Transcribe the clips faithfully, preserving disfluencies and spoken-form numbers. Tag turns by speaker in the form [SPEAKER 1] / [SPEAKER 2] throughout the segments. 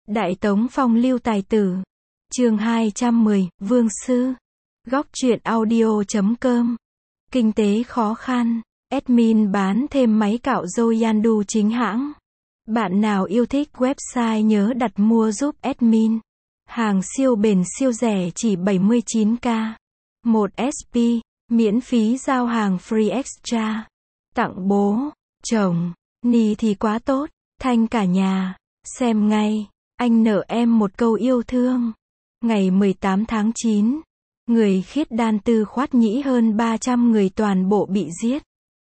[SPEAKER 1] Đại Tống Phong Lưu Tài Tử. Chương hai trăm mười, Vương Sư. Góc truyện audio chấm com. Kinh tế khó khăn. Admin bán thêm máy cạo râu Yandu chính hãng. Bạn nào yêu thích website nhớ đặt mua giúp admin. Hàng siêu bền siêu rẻ chỉ bảy mươi chín k. một ét pê. Miễn phí giao hàng free extra. Tặng bố, chồng, ni thì quá tốt. Thanh cả nhà. Xem ngay. Anh nợ em một câu yêu thương. Ngày mười tám tháng chín. Người khiết đan tư khoát nhĩ hơn ba trăm người toàn bộ bị giết.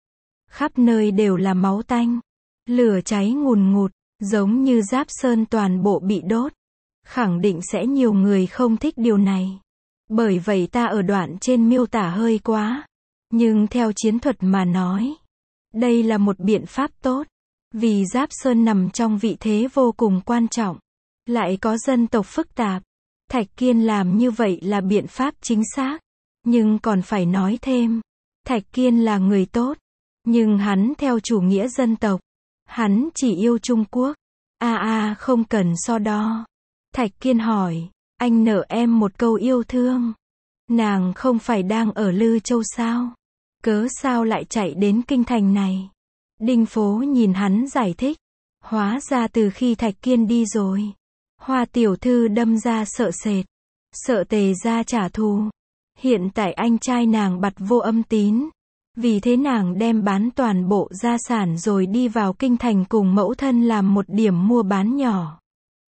[SPEAKER 1] Khắp nơi đều là máu tanh. Lửa cháy ngùn ngụt, giống như Giáp Sơn toàn bộ bị đốt. Khẳng định sẽ nhiều người không thích điều này. Bởi vậy ta ở đoạn trên miêu tả hơi quá. Nhưng theo chiến thuật mà nói, đây là một biện pháp tốt. Vì Giáp Sơn nằm trong vị thế vô cùng quan trọng. Lại có dân tộc phức tạp. Thạch Kiên làm như vậy là biện pháp chính xác. Nhưng còn phải nói thêm. Thạch Kiên là người tốt. Nhưng hắn theo chủ nghĩa dân tộc. Hắn chỉ yêu Trung Quốc. A a không cần so đo. Thạch Kiên hỏi. Anh nợ em một câu yêu thương. Nàng không phải đang ở Lư Châu sao? Cớ sao lại chạy đến kinh thành này? Đinh Phố nhìn hắn giải thích. Hóa ra từ khi Thạch Kiên đi rồi. Hoa tiểu thư đâm ra sợ sệt. Sợ Tề gia trả thù. Hiện tại anh trai nàng bặt vô âm tín. Vì thế nàng đem bán toàn bộ gia sản rồi đi vào kinh thành cùng mẫu thân làm một điểm mua bán nhỏ.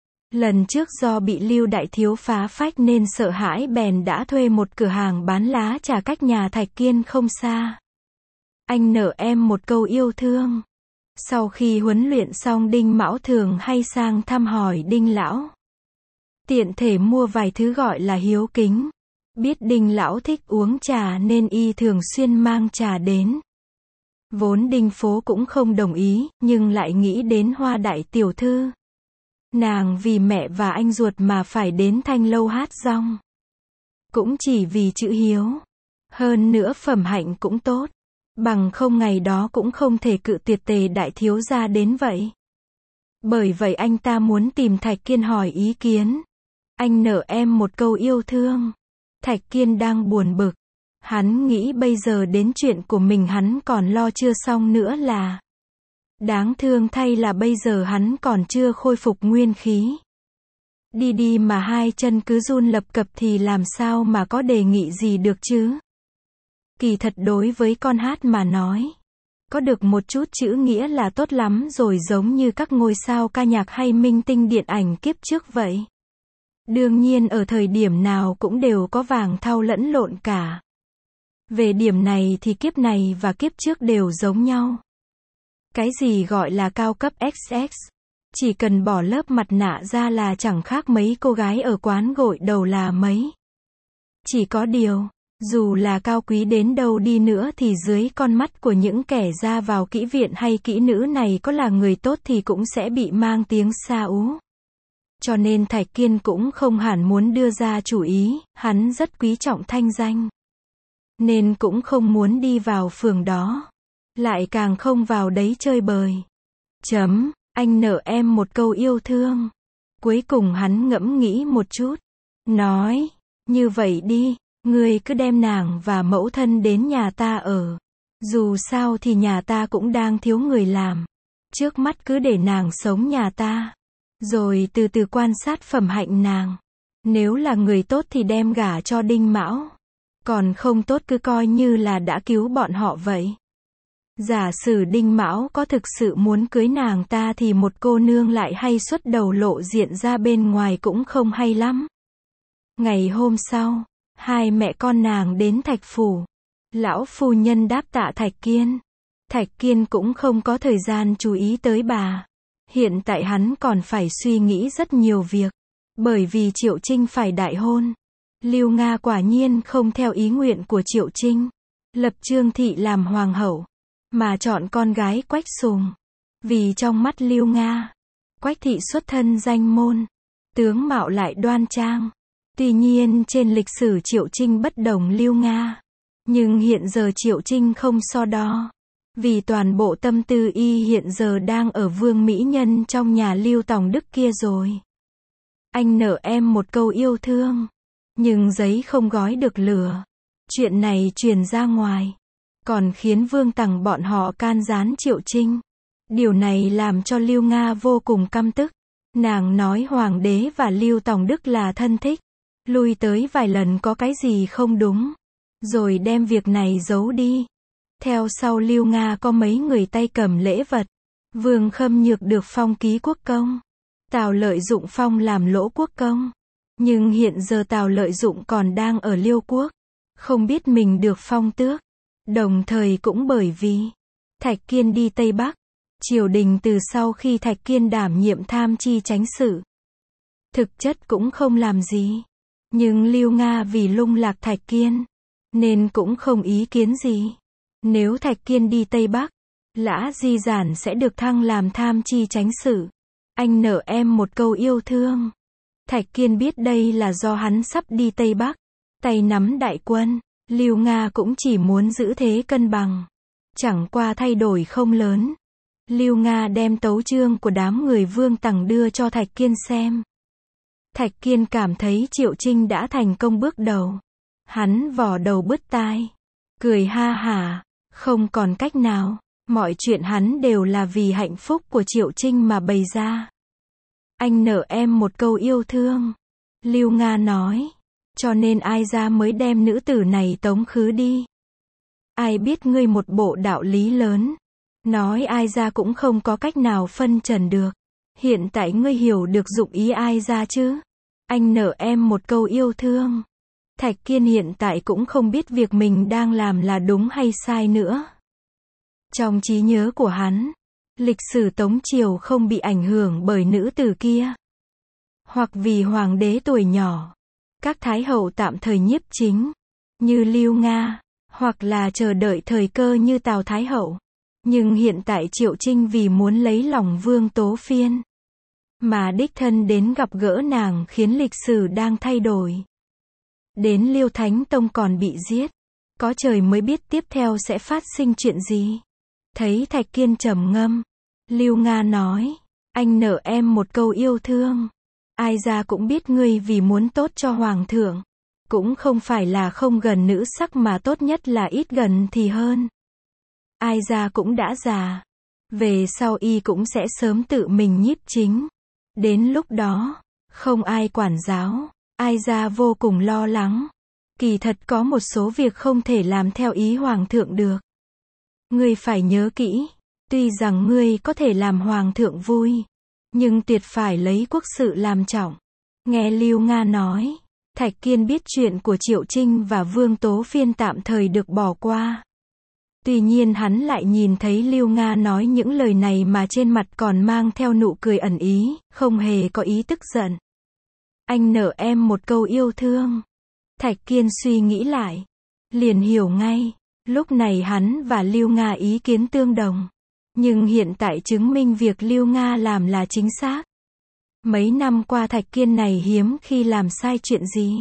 [SPEAKER 1] Lần trước do bị Lưu Đại Thiếu phá phách nên sợ hãi bèn đã thuê một cửa hàng bán lá trà cách nhà Thạch Kiên không xa. Anh nợ em một câu yêu thương. Sau khi huấn luyện xong Đinh Mão thường hay sang thăm hỏi Đinh Lão. Tiện thể mua vài thứ gọi là hiếu kính. Biết Đinh Lão thích uống trà nên y thường xuyên mang trà đến. Vốn Đinh Phố cũng không đồng ý, nhưng lại nghĩ đến Hoa đại tiểu thư. Nàng vì mẹ và anh ruột mà phải đến Thanh Lâu hát rong. Cũng chỉ vì chữ hiếu. Hơn nữa phẩm hạnh cũng tốt. Bằng không ngày đó cũng không thể cự tuyệt Tề đại thiếu gia đến vậy. Bởi vậy anh ta muốn tìm Thạch Kiên hỏi ý kiến. Anh nợ em một câu yêu thương. Thạch Kiên đang buồn bực. Hắn nghĩ bây giờ đến chuyện của mình hắn còn lo chưa xong nữa là. Đáng thương thay là bây giờ hắn còn chưa khôi phục nguyên khí. Đi đi mà hai chân cứ run lập cập thì làm sao mà có đề nghị gì được chứ. Kỳ thật đối với con hát mà nói. Có được một chút chữ nghĩa là tốt lắm rồi, giống như các ngôi sao ca nhạc hay minh tinh điện ảnh kiếp trước vậy. Đương nhiên ở thời điểm nào cũng đều có vàng thau lẫn lộn cả. Về điểm này thì kiếp này và kiếp trước đều giống nhau. Cái gì gọi là cao cấp ích ích. Chỉ cần bỏ lớp mặt nạ ra là chẳng khác mấy cô gái ở quán gội đầu là mấy. Chỉ có điều, dù là cao quý đến đâu đi nữa thì dưới con mắt của những kẻ ra vào kỹ viện hay kỹ nữ này có là người tốt thì cũng sẽ bị mang tiếng xa ú. Cho nên Thạch Kiên cũng không hẳn muốn đưa ra chủ ý, hắn rất quý trọng thanh danh. Nên cũng không muốn đi vào phường đó. Lại càng không vào đấy chơi bời. Chấm, anh nợ em một câu yêu thương. Cuối cùng hắn ngẫm nghĩ một chút. Nói, như vậy đi, ngươi cứ đem nàng và mẫu thân đến nhà ta ở. Dù sao thì nhà ta cũng đang thiếu người làm. Trước mắt cứ để nàng sống nhà ta. Rồi từ từ quan sát phẩm hạnh nàng. Nếu là người tốt thì đem gả cho Đinh Mão. Còn không tốt cứ coi như là đã cứu bọn họ vậy. Giả sử Đinh Mão có thực sự muốn cưới nàng ta thì một cô nương lại hay xuất đầu lộ diện ra bên ngoài cũng không hay lắm. Ngày hôm sau, hai mẹ con nàng đến Thạch Phủ. Lão phu nhân đáp tạ Thạch Kiên. Thạch Kiên cũng không có thời gian chú ý tới bà. Hiện tại hắn còn phải suy nghĩ rất nhiều việc. Bởi vì Triệu Trinh phải đại hôn. Lưu Nga quả nhiên không theo ý nguyện của Triệu Trinh. Lập Trương Thị làm hoàng hậu. Mà chọn con gái Quách Sùng. Vì trong mắt Lưu Nga, Quách Thị xuất thân danh môn. Tướng mạo lại đoan trang. Tuy nhiên trên lịch sử Triệu Trinh bất đồng Lưu Nga. Nhưng hiện giờ Triệu Trinh không so đo. Vì toàn bộ tâm tư y hiện giờ đang ở Vương Mỹ Nhân trong nhà Lưu Tòng Đức kia rồi. anh nợ em một câu yêu thương. Nhưng giấy không gói được lửa. Chuyện này truyền ra ngoài, còn khiến Vương Tằng bọn họ can gián Triệu Trinh. Điều này làm cho Lưu Nga vô cùng căm tức. Nàng nói Hoàng đế và Lưu Tòng Đức là thân thích. Lui tới vài lần có cái gì không đúng. Rồi đem việc này giấu đi. Theo sau Lưu Nga có mấy người tay cầm lễ vật. Vương Khâm Nhược được phong ký quốc công. Tào Lợi Dụng phong làm lỗ quốc công. Nhưng hiện giờ Tào Lợi Dụng còn đang ở Liêu quốc. Không biết mình được phong tước. Đồng thời cũng bởi vì Thạch Kiên đi Tây Bắc. Triều đình từ sau khi Thạch Kiên đảm nhiệm tham chi chánh sự, thực chất cũng không làm gì. Nhưng Lưu Nga vì lung lạc Thạch Kiên, nên cũng không ý kiến gì. Nếu Thạch Kiên đi Tây Bắc, Lã Di Giản sẽ được thăng làm tham chi chánh sự. Anh nợ em một câu yêu thương. Thạch Kiên biết đây là do hắn sắp đi Tây Bắc, tay nắm đại quân. Lưu Nga cũng chỉ muốn giữ thế cân bằng. Chẳng qua thay đổi không lớn. Lưu Nga đem tấu chương của đám người Vương Tằng đưa cho Thạch Kiên xem. Thạch Kiên cảm thấy Triệu Trinh đã thành công bước đầu. Hắn vò đầu bứt tai, cười ha hả, không còn cách nào. Mọi chuyện hắn đều là vì hạnh phúc của Triệu Trinh mà bày ra. Anh nợ em một câu yêu thương. Lưu Nga nói. Cho nên ai ra mới đem nữ tử này tống khứ đi. Ai biết ngươi một bộ đạo lý lớn. Nói ai ra cũng không có cách nào phân trần được. Hiện tại ngươi hiểu được dụng ý ai ra chứ? Anh nợ em một câu yêu thương. Thạch Kiên hiện tại cũng không biết việc mình đang làm là đúng hay sai nữa. Trong trí nhớ của hắn, lịch sử Tống Triều không bị ảnh hưởng bởi nữ tử kia. Hoặc vì hoàng đế tuổi nhỏ, các thái hậu tạm thời nhiếp chính, như Lưu Nga, hoặc là chờ đợi thời cơ như Tào Thái Hậu. Nhưng hiện tại Triệu Trinh vì muốn lấy lòng Vương Tố Phiên, mà đích thân đến gặp gỡ nàng khiến lịch sử đang thay đổi. Đến Liêu Thánh Tông còn bị giết. Có trời mới biết tiếp theo sẽ phát sinh chuyện gì. Thấy Thạch Kiên trầm ngâm, Lưu Nga nói, anh nợ em một câu yêu thương. Ai ra cũng biết ngươi vì muốn tốt cho Hoàng thượng. Cũng không phải là không gần nữ sắc mà tốt nhất là ít gần thì hơn. Ai ra cũng đã già. Về sau y cũng sẽ sớm tự mình nhiếp chính. Đến lúc đó, không ai quản giáo. Ai ra vô cùng lo lắng. Kỳ thật có một số việc không thể làm theo ý Hoàng thượng được. Ngươi phải nhớ kỹ. Tuy rằng ngươi có thể làm Hoàng thượng vui, nhưng tuyệt phải lấy quốc sự làm trọng. Nghe Lưu Nga nói, Thạch Kiên biết chuyện của Triệu Trinh và Vương Tố Phiên tạm thời được bỏ qua. Tuy nhiên hắn lại nhìn thấy Lưu Nga nói những lời này mà trên mặt còn mang theo nụ cười ẩn ý, không hề có ý tức giận. Anh nợ em một câu yêu thương. Thạch Kiên suy nghĩ lại, liền hiểu ngay, lúc này hắn và Lưu Nga ý kiến tương đồng. Nhưng hiện tại chứng minh việc Lưu Nga làm là chính xác. Mấy năm qua Thạch Kiên này hiếm khi làm sai chuyện gì.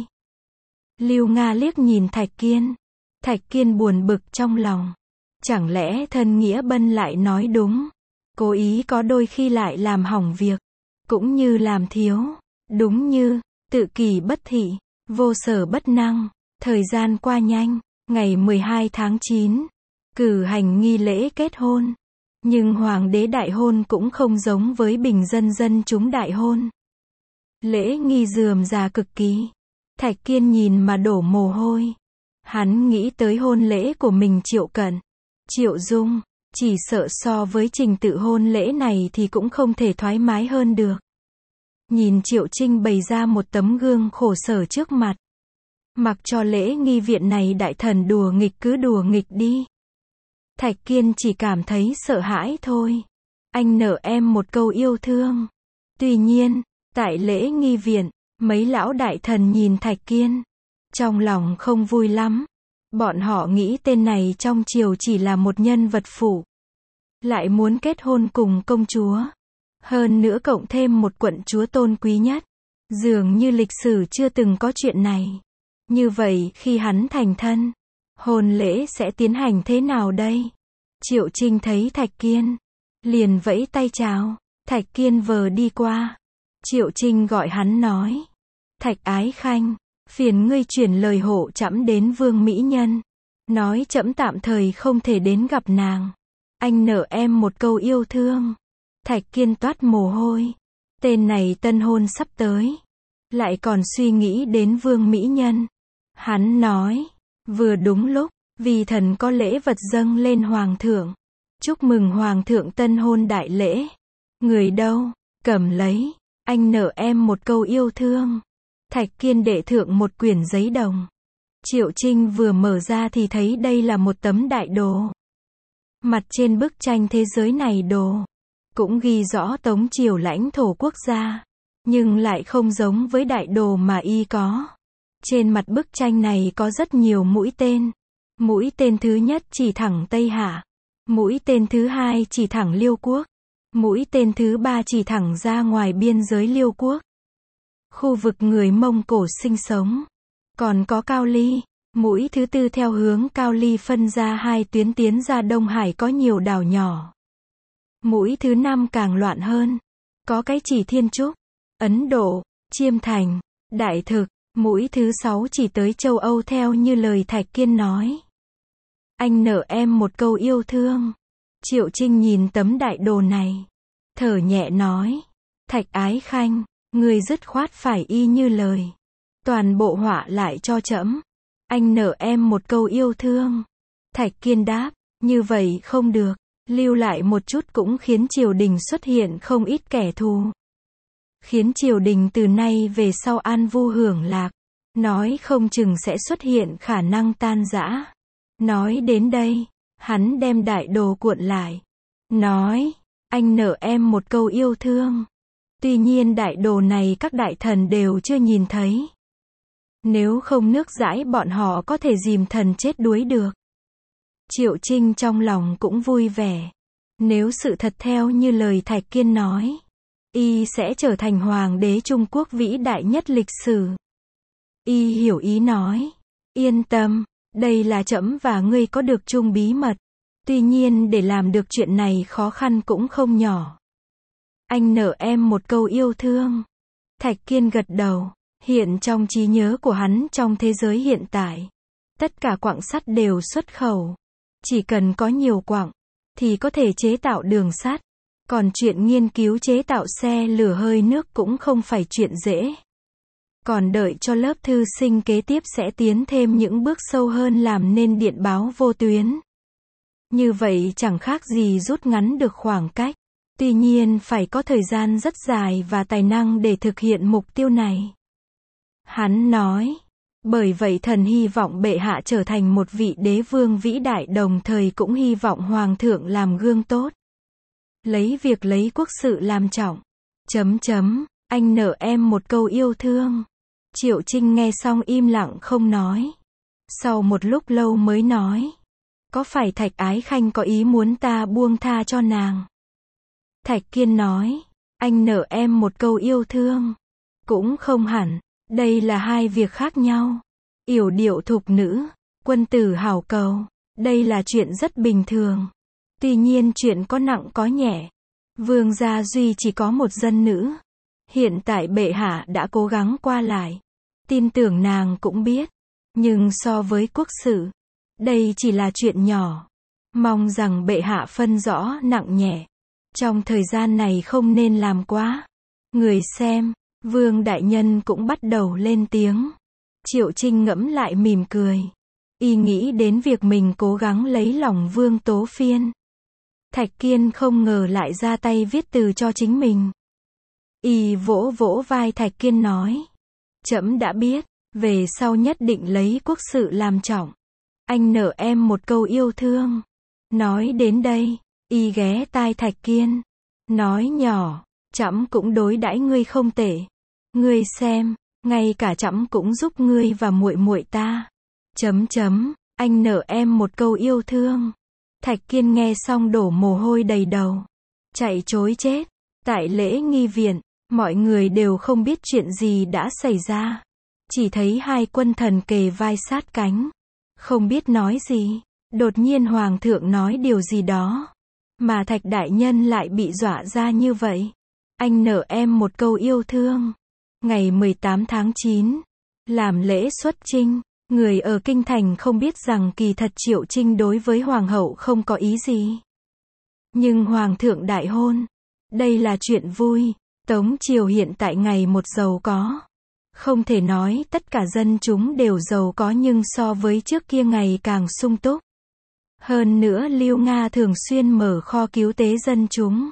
[SPEAKER 1] Lưu Nga liếc nhìn Thạch Kiên. Thạch Kiên buồn bực trong lòng. Chẳng lẽ thân nghĩa bân lại nói đúng. Cố ý có đôi khi lại làm hỏng việc. Cũng như làm thiếu. Đúng như, tự kỷ bất thị, vô sở bất năng. Thời gian qua nhanh. Ngày mười hai tháng chín. Cử hành nghi lễ kết hôn. Nhưng hoàng đế đại hôn cũng không giống với bình dân dân chúng đại hôn. Lễ nghi rườm rà cực kỳ. Thạch Kiên nhìn mà đổ mồ hôi. Hắn nghĩ tới hôn lễ của mình Triệu Cận, Triệu Dung, chỉ sợ so với trình tự hôn lễ này thì cũng không thể thoải mái hơn được. Nhìn Triệu Trinh bày ra một tấm gương khổ sở trước mặt. Mặc cho lễ nghi viện này đại thần đùa nghịch cứ đùa nghịch đi. Thạch Kiên chỉ cảm thấy sợ hãi thôi. Anh nợ em một câu yêu thương. Tuy nhiên, tại lễ nghi viện, mấy lão đại thần nhìn Thạch Kiên. Trong lòng không vui lắm. Bọn họ nghĩ tên này trong triều chỉ là một nhân vật phụ. Lại muốn kết hôn cùng công chúa. Hơn nữa cộng thêm một quận chúa tôn quý nhất. Dường như lịch sử chưa từng có chuyện này. Như vậy khi hắn thành thân, hôn lễ sẽ tiến hành thế nào đây? Triệu Trinh thấy Thạch Kiên, liền vẫy tay chào. Thạch Kiên vờ đi qua, Triệu Trinh gọi hắn nói. Thạch Ái Khanh, phiền ngươi chuyển lời hộ trẫm đến Vương Mỹ Nhân. Nói trẫm tạm thời không thể đến gặp nàng. Anh nợ em một câu yêu thương. Thạch Kiên toát mồ hôi. Tên này tân hôn sắp tới. Lại còn suy nghĩ đến Vương Mỹ Nhân. Hắn nói. Vừa đúng lúc, vì thần có lễ vật dâng lên Hoàng thượng. Chúc mừng Hoàng thượng tân hôn đại lễ. Người đâu, cầm lấy. Anh nợ em một câu yêu thương. Thạch Kiên đệ thượng một quyển giấy đồng. Triệu Trinh vừa mở ra thì thấy đây là một tấm đại đồ. Mặt trên bức tranh thế giới này đồ. Cũng ghi rõ Tống Triều lãnh thổ quốc gia. Nhưng lại không giống với đại đồ mà y có. Trên mặt bức tranh này có rất nhiều mũi tên. Mũi tên thứ nhất chỉ thẳng Tây Hạ. Mũi tên thứ hai chỉ thẳng Liêu quốc. Mũi tên thứ ba chỉ thẳng ra ngoài biên giới Liêu quốc. Khu vực người Mông Cổ sinh sống. Còn có Cao Ly. Mũi thứ tư theo hướng Cao Ly phân ra hai tuyến tiến ra Đông Hải có nhiều đảo nhỏ. Mũi thứ năm càng loạn hơn. Có cái chỉ Thiên Trúc, Ấn Độ, Chiêm Thành, Đại Thực. Mũi thứ sáu chỉ tới châu Âu theo như lời Thạch Kiên nói. Anh nợ em một câu yêu thương. Triệu Trinh nhìn tấm đại đồ này. Thở nhẹ nói. Thạch Ái Khanh, người dứt khoát phải y như lời. Toàn bộ họa lại cho trẫm. Anh nợ em một câu yêu thương. Thạch Kiên đáp. Như vậy không được. Lưu lại một chút cũng khiến triều đình xuất hiện không ít kẻ thù. Khiến triều đình từ nay về sau an vui hưởng lạc. Nói không chừng sẽ xuất hiện khả năng tan rã. Nói đến đây, hắn đem đại đồ cuộn lại. Nói, anh nợ em một câu yêu thương. Tuy nhiên đại đồ này các đại thần đều chưa nhìn thấy. Nếu không nước dãi bọn họ có thể dìm thần chết đuối được. Triệu Trinh trong lòng cũng vui vẻ. Nếu sự thật theo như lời Thạch Kiên nói, y sẽ trở thành hoàng đế Trung Quốc vĩ đại nhất lịch sử. Y hiểu ý nói. Yên tâm, đây là trẫm và ngươi có được chung bí mật. Tuy nhiên để làm được chuyện này khó khăn cũng không nhỏ. Anh nợ em một câu yêu thương. Thạch Kiên gật đầu. Hiện trong trí nhớ của hắn trong thế giới hiện tại, tất cả quặng sắt đều xuất khẩu. Chỉ cần có nhiều quặng, thì có thể chế tạo đường sắt. Còn chuyện nghiên cứu chế tạo xe lửa hơi nước cũng không phải chuyện dễ. Còn đợi cho lớp thư sinh kế tiếp sẽ tiến thêm những bước sâu hơn làm nên điện báo vô tuyến. Như vậy chẳng khác gì rút ngắn được khoảng cách. Tuy nhiên phải có thời gian rất dài và tài năng để thực hiện mục tiêu này. Hắn nói. Bởi vậy thần hy vọng bệ hạ trở thành một vị đế vương vĩ đại, đồng thời cũng hy vọng hoàng thượng làm gương tốt. Lấy việc lấy quốc sự làm trọng. Chấm chấm, anh nợ em một câu yêu thương. Triệu Trinh nghe xong im lặng không nói. Sau một lúc lâu mới nói. Có phải Thạch Ái Khanh có ý muốn ta buông tha cho nàng? Thạch Kiên nói. Anh nợ em một câu yêu thương. Cũng không hẳn. Đây là hai việc khác nhau. Yểu điệu thục nữ, quân tử hảo cầu. Đây là chuyện rất bình thường. Tuy nhiên chuyện có nặng có nhẹ. Vương gia duy chỉ có một dân nữ. Hiện tại bệ hạ đã cố gắng qua lại. Tin tưởng nàng cũng biết. Nhưng so với quốc sự, đây chỉ là chuyện nhỏ. Mong rằng bệ hạ phân rõ nặng nhẹ. Trong thời gian này không nên làm quá. Người xem, Vương đại nhân cũng bắt đầu lên tiếng. Triệu Trinh ngẫm lại mỉm cười. Y nghĩ đến việc mình cố gắng lấy lòng Vương Tố Phiên. Thạch Kiên không ngờ lại ra tay viết từ cho chính mình. Y vỗ vỗ vai Thạch Kiên nói. Trẫm đã biết, về sau nhất định lấy quốc sự làm trọng. Anh nợ em một câu yêu thương. Nói đến đây, y ghé tai Thạch Kiên. Nói nhỏ, trẫm cũng đối đãi ngươi không tệ. Ngươi xem, ngay cả trẫm cũng giúp ngươi và muội muội ta. Chấm chấm, anh nợ em một câu yêu thương. Thạch Kiên nghe xong đổ mồ hôi đầy đầu. Chạy trối chết. Tại lễ nghi viện, mọi người đều không biết chuyện gì đã xảy ra. Chỉ thấy hai quân thần kề vai sát cánh. Không biết nói gì. Đột nhiên hoàng thượng nói điều gì đó. Mà Thạch đại nhân lại bị dọa ra như vậy. Anh nợ em một câu yêu thương. Ngày mười tám tháng chín, làm lễ xuất chinh, người ở kinh thành không biết rằng kỳ thật Triệu Trinh đối với hoàng hậu không có ý gì. Nhưng hoàng thượng đại hôn, đây là chuyện vui. Tống triều hiện tại ngày một giàu có. Không thể nói tất cả dân chúng đều giàu có, nhưng so với trước kia ngày càng sung túc. Hơn nữa Lưu Nga thường xuyên mở kho cứu tế dân chúng.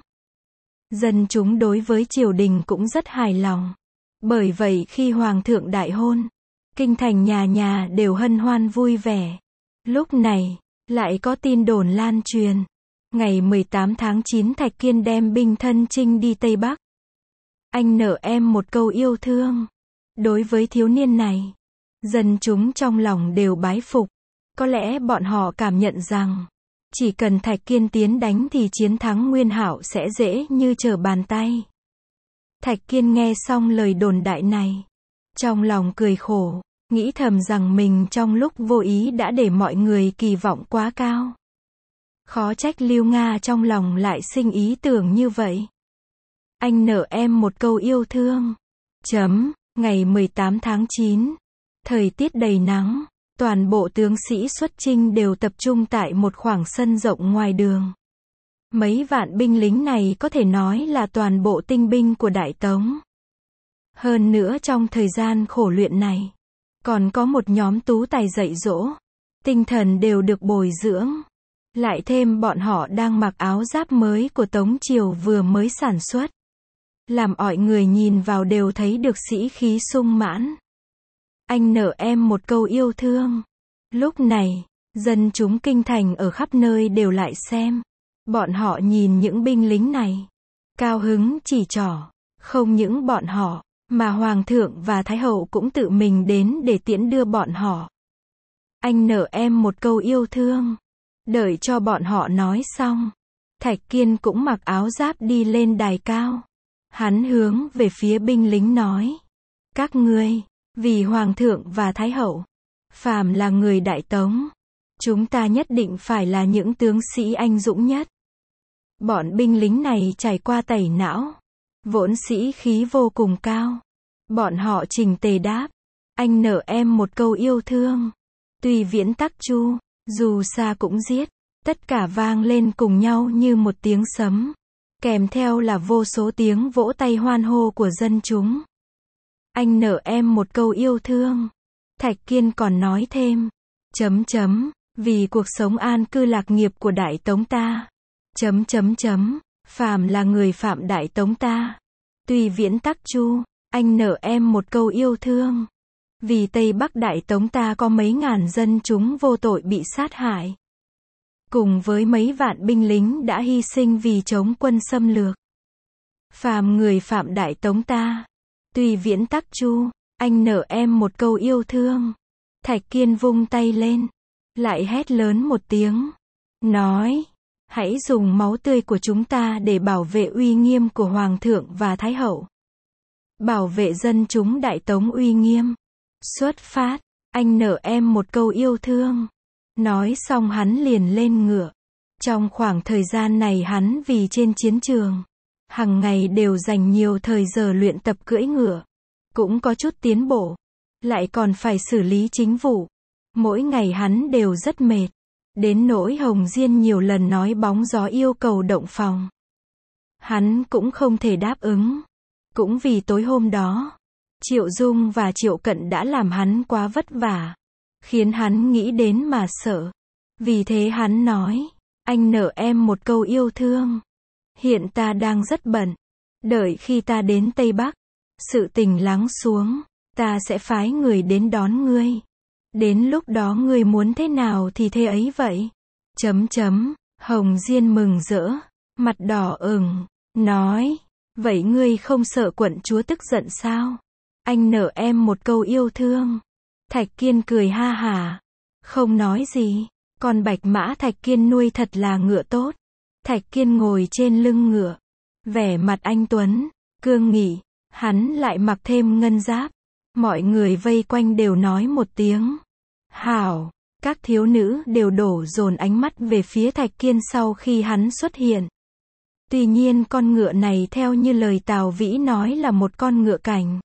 [SPEAKER 1] Dân chúng đối với triều đình cũng rất hài lòng. Bởi vậy khi hoàng thượng đại hôn, kinh thành nhà nhà đều hân hoan vui vẻ. Lúc này, lại có tin đồn lan truyền. Ngày mười tám tháng chín Thạch Kiên đem binh thân chinh đi Tây Bắc. Anh nợ em một câu yêu thương. Đối với thiếu niên này, dân chúng trong lòng đều bái phục. Có lẽ bọn họ cảm nhận rằng, chỉ cần Thạch Kiên tiến đánh thì chiến thắng Nguyên Hạo sẽ dễ như trở bàn tay. Thạch Kiên nghe xong lời đồn đại này, trong lòng cười khổ, nghĩ thầm rằng mình trong lúc vô ý đã để mọi người kỳ vọng quá cao. Khó trách Lưu Nga trong lòng lại sinh ý tưởng như vậy. Anh nợ em một câu yêu thương. Chấm, ngày mười tám tháng chín, thời tiết đầy nắng, toàn bộ tướng sĩ xuất chinh đều tập trung tại một khoảng sân rộng ngoài đường. Mấy vạn binh lính này có thể nói là toàn bộ tinh binh của Đại Tống. Hơn nữa trong thời gian khổ luyện này, còn có một nhóm tú tài dạy dỗ, tinh thần đều được bồi dưỡng. Lại thêm bọn họ đang mặc áo giáp mới của Tống Triều vừa mới sản xuất. Làm mọi người nhìn vào đều thấy được sĩ khí sung mãn. Anh nợ em một câu yêu thương. Lúc này, dân chúng kinh thành ở khắp nơi đều lại xem. Bọn họ nhìn những binh lính này, cao hứng chỉ trỏ. Không những bọn họ, mà Hoàng thượng và Thái hậu cũng tự mình đến để tiễn đưa bọn họ. Anh nợ em một câu yêu thương. Đợi cho bọn họ nói xong, Thạch Kiên cũng mặc áo giáp đi lên đài cao. Hắn hướng về phía binh lính nói: các ngươi, vì Hoàng thượng và Thái hậu, phàm là người Đại Tống, chúng ta nhất định phải là những tướng sĩ anh dũng nhất. Bọn binh lính này trải qua tẩy não, vốn sĩ khí vô cùng cao. Bọn họ chỉnh tề đáp: anh nợ em một câu yêu thương. Tùy viễn tắc chu, dù xa cũng giết. Tất cả vang lên cùng nhau như một tiếng sấm. Kèm theo là vô số tiếng vỗ tay hoan hô của dân chúng. Anh nợ em một câu yêu thương. Thạch Kiên còn nói thêm, chấm chấm, vì cuộc sống an cư lạc nghiệp của Đại Tống ta. Chấm chấm chấm, phàm là người phạm Đại Tống ta. Tùy viễn tắc chu, anh nợ em một câu yêu thương. Vì Tây Bắc Đại Tống ta có mấy ngàn dân chúng vô tội bị sát hại. Cùng với mấy vạn binh lính đã hy sinh vì chống quân xâm lược. Phàm người phạm Đại Tống ta. Tùy viễn tắc chu, anh nợ em một câu yêu thương. Thạch Kiên vung tay lên, lại hét lớn một tiếng. Nói, hãy dùng máu tươi của chúng ta để bảo vệ uy nghiêm của Hoàng thượng và Thái hậu. Bảo vệ dân chúng Đại Tống uy nghiêm. Xuất phát, anh nợ em một câu yêu thương. Nói xong hắn liền lên ngựa. Trong khoảng thời gian này hắn vì trên chiến trường, hằng ngày đều dành nhiều thời giờ luyện tập cưỡi ngựa. Cũng có chút tiến bộ. Lại còn phải xử lý chính vụ. Mỗi ngày hắn đều rất mệt. Đến nỗi Hồng Diên nhiều lần nói bóng gió yêu cầu động phòng. Hắn cũng không thể đáp ứng. Cũng vì tối hôm đó, Triệu Dung và Triệu Cận đã làm hắn quá vất vả. Khiến hắn nghĩ đến mà sợ. Vì thế hắn nói, anh nợ em một câu yêu thương. Hiện ta đang rất bận. Đợi khi ta đến Tây Bắc, sự tình lắng xuống, ta sẽ phái người đến đón ngươi. Đến lúc đó ngươi muốn thế nào thì thế ấy vậy. Chấm chấm, Hồng Diên mừng rỡ, mặt đỏ ửng, nói, vậy ngươi không sợ quận chúa tức giận sao? Anh nợ em một câu yêu thương. Thạch Kiên cười ha hả, không nói gì. Con bạch mã Thạch Kiên nuôi thật là ngựa tốt. Thạch Kiên ngồi trên lưng ngựa, vẻ mặt anh tuấn, cương nghị. Hắn lại mặc thêm ngân giáp. Mọi người vây quanh đều nói một tiếng hảo. Các thiếu nữ đều đổ dồn ánh mắt về phía Thạch Kiên sau khi hắn xuất hiện. Tuy nhiên con ngựa này theo như lời Tào Vĩ nói là một con ngựa cảnh.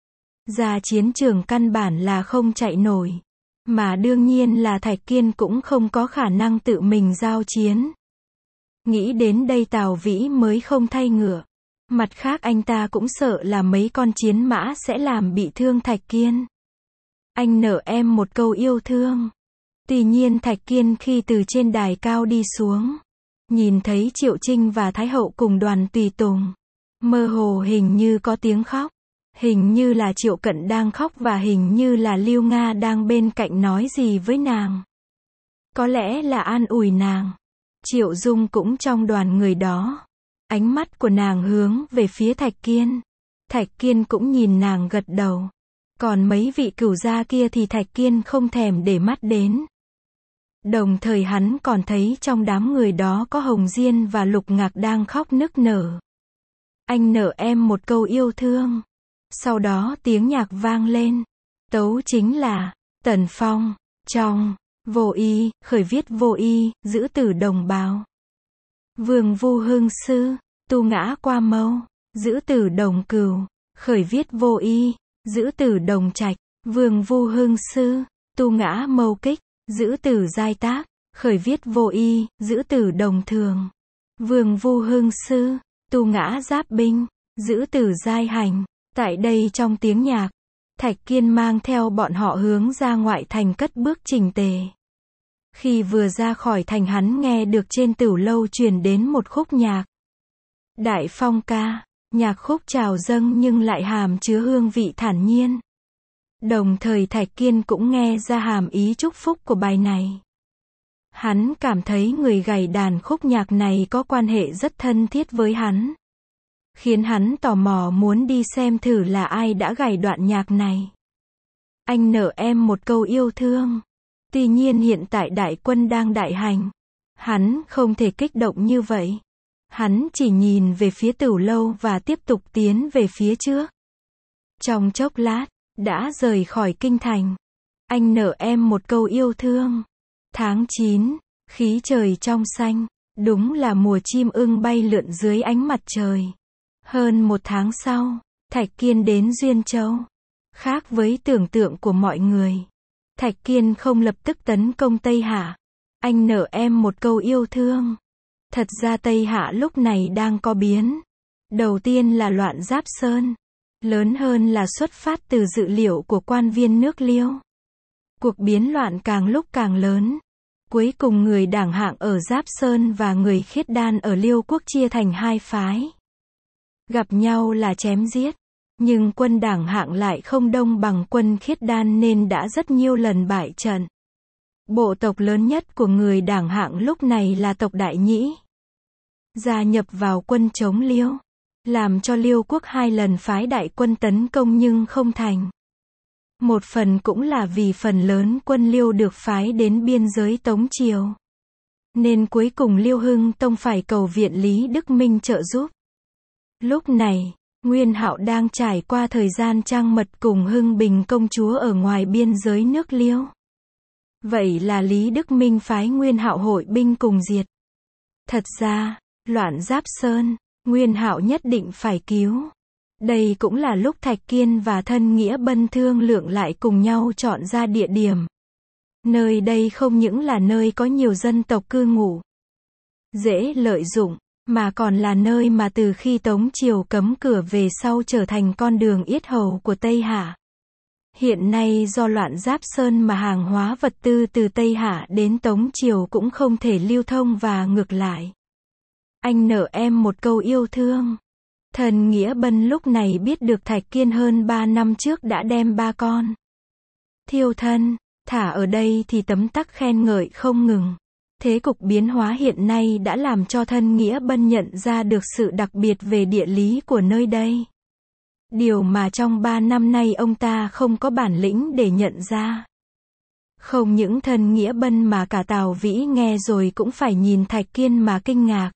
[SPEAKER 1] Ra chiến trường căn bản là không chạy nổi. Mà đương nhiên là Thạch Kiên cũng không có khả năng tự mình giao chiến. Nghĩ đến đây Tào Vĩ mới không thay ngựa. Mặt khác anh ta cũng sợ là mấy con chiến mã sẽ làm bị thương Thạch Kiên. Anh nợ em một câu yêu thương. Tuy nhiên Thạch Kiên khi từ trên đài cao đi xuống, nhìn thấy Triệu Trinh và Thái Hậu cùng đoàn tùy tùng. Mơ hồ hình như có tiếng khóc. Hình như là Triệu Cận đang khóc và hình như là Lưu Nga đang bên cạnh nói gì với nàng. Có lẽ là an ủi nàng. Triệu Dung cũng trong đoàn người đó. Ánh mắt của nàng hướng về phía Thạch Kiên. Thạch Kiên cũng nhìn nàng gật đầu. Còn mấy vị cửu gia kia thì Thạch Kiên không thèm để mắt đến. Đồng thời hắn còn thấy trong đám người đó có Hồng Diên và Lục Ngạc đang khóc nức nở. Anh nợ em một câu yêu thương. Sau đó tiếng nhạc vang lên. Tấu chính là Tần Phong, trong, vô y, khởi viết vô y, giữ tử đồng bào. Vương Vu Hưng Sư, tu ngã qua mâu, giữ tử đồng cừu, khởi viết vô y, giữ tử đồng trạch. Vương Vu Hưng Sư, tu ngã mâu kích, giữ tử giai tác, khởi viết vô y, giữ tử đồng thường. Vương Vu Hưng Sư, tu ngã giáp binh, giữ tử giai hành. Tại đây trong tiếng nhạc, Thạch Kiên mang theo bọn họ hướng ra ngoại thành cất bước chỉnh tề. Khi vừa ra khỏi thành hắn nghe được trên tửu lâu truyền đến một khúc nhạc. Đại phong ca, nhạc khúc trào dâng nhưng lại hàm chứa hương vị thản nhiên. Đồng thời Thạch Kiên cũng nghe ra hàm ý chúc phúc của bài này. Hắn cảm thấy người gảy đàn khúc nhạc này có quan hệ rất thân thiết với hắn. Khiến hắn tò mò muốn đi xem thử là ai đã gảy đoạn nhạc này. Anh nợ em một câu yêu thương. Tuy nhiên hiện tại đại quân đang đại hành. Hắn không thể kích động như vậy. Hắn chỉ nhìn về phía tửu lâu và tiếp tục tiến về phía trước. Trong chốc lát, đã rời khỏi kinh thành. Anh nợ em một câu yêu thương. Tháng chín, khí trời trong xanh. Đúng là mùa chim ưng bay lượn dưới ánh mặt trời. Hơn một tháng sau, Thạch Kiên đến Duyên Châu. Khác với tưởng tượng của mọi người, Thạch Kiên không lập tức tấn công Tây Hạ. Anh nợ em một câu yêu thương. Thật ra Tây Hạ lúc này đang có biến. Đầu tiên là loạn Giáp Sơn. Lớn hơn là xuất phát từ dự liệu của quan viên nước Liêu. Cuộc biến loạn càng lúc càng lớn. Cuối cùng người Đảng Hạng ở Giáp Sơn và người Khiết Đan ở Liêu quốc chia thành hai phái. Gặp nhau là chém giết. Nhưng quân Đảng Hạng lại không đông bằng quân Khiết Đan nên đã rất nhiều lần bại trận. Bộ tộc lớn nhất của người Đảng Hạng lúc này là tộc Đại Nhĩ. Gia nhập vào quân chống Liêu. Làm cho Liêu quốc hai lần phái đại quân tấn công nhưng không thành. Một phần cũng là vì phần lớn quân Liêu được phái đến biên giới Tống Triều. Nên cuối cùng Liêu Hưng Tông phải cầu viện Lý Đức Minh trợ giúp. Lúc này, Nguyên Hạo đang trải qua thời gian trăng mật cùng Hưng Bình công chúa ở ngoài biên giới nước Liêu. Vậy là Lý Đức Minh phái Nguyên Hạo hội binh cùng diệt. Thật ra, loạn Giáp Sơn, Nguyên Hạo nhất định phải cứu. Đây cũng là lúc Thạch Kiên và Thân Nghĩa Bân thương lượng lại cùng nhau chọn ra địa điểm. Nơi đây không những là nơi có nhiều dân tộc cư ngụ, dễ lợi dụng, mà còn là nơi mà từ khi Tống Triều cấm cửa về sau trở thành con đường yết hầu của Tây Hạ. Hiện nay do loạn Giáp Sơn mà hàng hóa vật tư từ Tây Hạ đến Tống Triều cũng không thể lưu thông và ngược lại. Anh nợ em một câu yêu thương. Thần Nghĩa Bân lúc này biết được Thạch Kiên hơn ba năm trước đã đem ba con thiêu thân, thả ở đây thì tấm tắc khen ngợi không ngừng. Thế cục biến hóa hiện nay đã làm cho Thân Nghĩa Bân nhận ra được sự đặc biệt về địa lý của nơi đây. Điều mà trong ba năm nay ông ta không có bản lĩnh để nhận ra. Không những Thân Nghĩa Bân mà cả Tào Vĩ nghe rồi cũng phải nhìn Thạch Kiên mà kinh ngạc.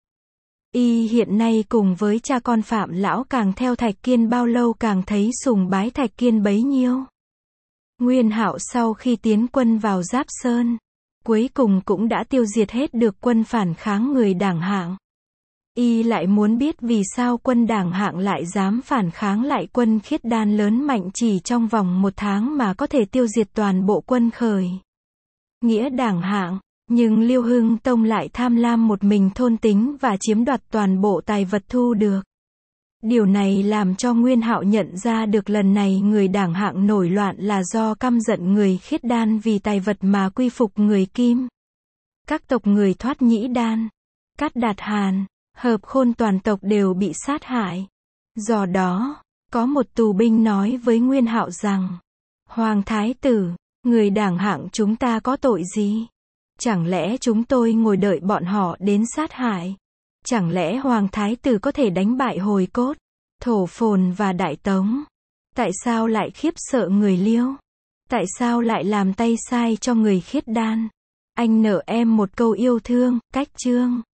[SPEAKER 1] Y hiện nay cùng với cha con Phạm Lão càng theo Thạch Kiên bao lâu càng thấy sùng bái Thạch Kiên bấy nhiêu. Nguyên Hạo sau khi tiến quân vào Giáp Sơn, cuối cùng cũng đã tiêu diệt hết được quân phản kháng người Đảng Hạng. Y lại muốn biết vì sao quân Đảng Hạng lại dám phản kháng lại quân Khiết Đan lớn mạnh chỉ trong vòng một tháng mà có thể tiêu diệt toàn bộ quân Khởi nghĩa Đảng Hạng. Nhưng Liêu Hưng Tông lại tham lam một mình thôn tính và chiếm đoạt toàn bộ tài vật thu được. Điều này làm cho Nguyên Hạo nhận ra được lần này người Đảng Hạng nổi loạn là do căm giận người Khiết Đan vì tài vật mà quy phục người Kim. Các tộc người Thoát Nhĩ Đan, Cát Đạt Hàn, Hợp Khôn toàn tộc đều bị sát hại. Do đó, có một tù binh nói với Nguyên Hạo rằng: Hoàng Thái tử, người Đảng Hạng chúng ta có tội gì? Chẳng lẽ chúng tôi ngồi đợi bọn họ đến sát hại? Chẳng lẽ Hoàng Thái tử có thể đánh bại Hồi Cốt, Thổ Phồn và Đại Tống? Tại sao lại khiếp sợ người Liêu? Tại sao lại làm tay sai cho người Khiết Đan? Anh nợ em một câu yêu thương, Cách Chương.